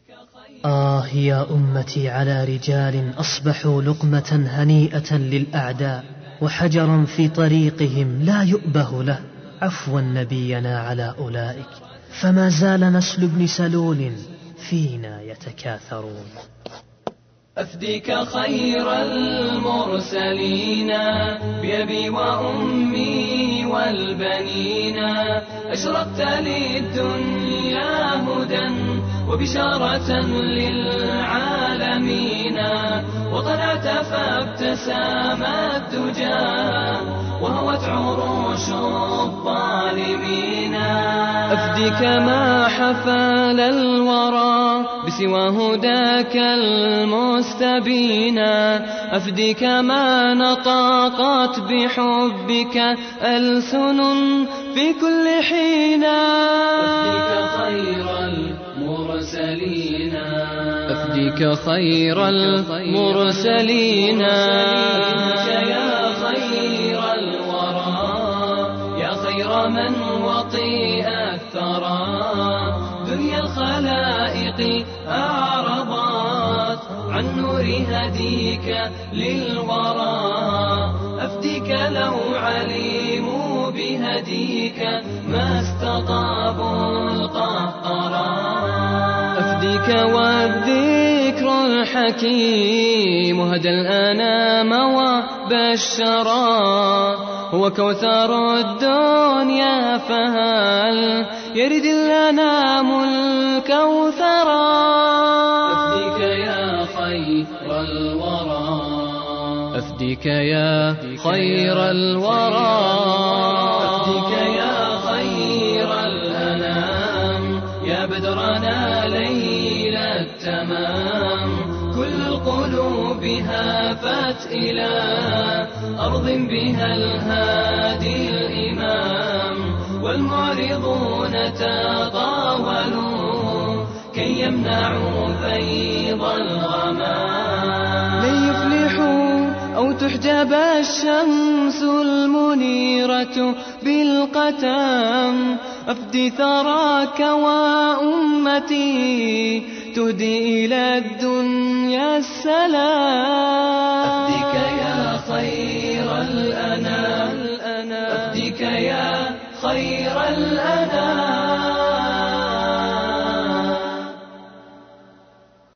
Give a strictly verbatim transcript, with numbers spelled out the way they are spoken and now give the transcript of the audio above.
آه يا أمتي على رجال أصبحوا لقمة هنيئة للأعداء وحجرا في طريقهم لا يؤبه له. عفوا نبينا على أولئك، فما زال نسل ابن سلول فينا يتكاثرون. أفديك خير المرسلين بأبي وأمي والبنين، أشرقت للدنيا هدى وبشارة للعالمين، وطلعت فابتسام الدجى وهوت عروش الظالمين. أفديك ما حفل الورى بسوى هداك المستبين، أفديك ما نطقت بحبك ألسن في كل حين. أفديك خير المرسلين، أفديك خير المرسلين. يا خير الورى يا خير من وطئ الثرى، دنيا الخلائق أعرضت عن نور هديك للورى. أفديك لو علموا بهديك ما استطابوا القهقرى. أفديك والذكر الحكيم هدى الأنام وبشرا، هو كوثر الدنيا فهل يرد الأنام الكوثرا. أفديك يا خير الورى، أفديك يا خير الورى، أفديك يا خير الأنام، يا بدرنا ليل التمام. كل القلوب هافت إلى أرض بها الهادي الإمام، والمعرضون تطاولوا كي يمنعوا فيض الغمام. لن يفلحوا أو تحجب الشمس المنيرة بالقتام. أفدي ثراك وأمتي تهدي إلى الدنيا السلام.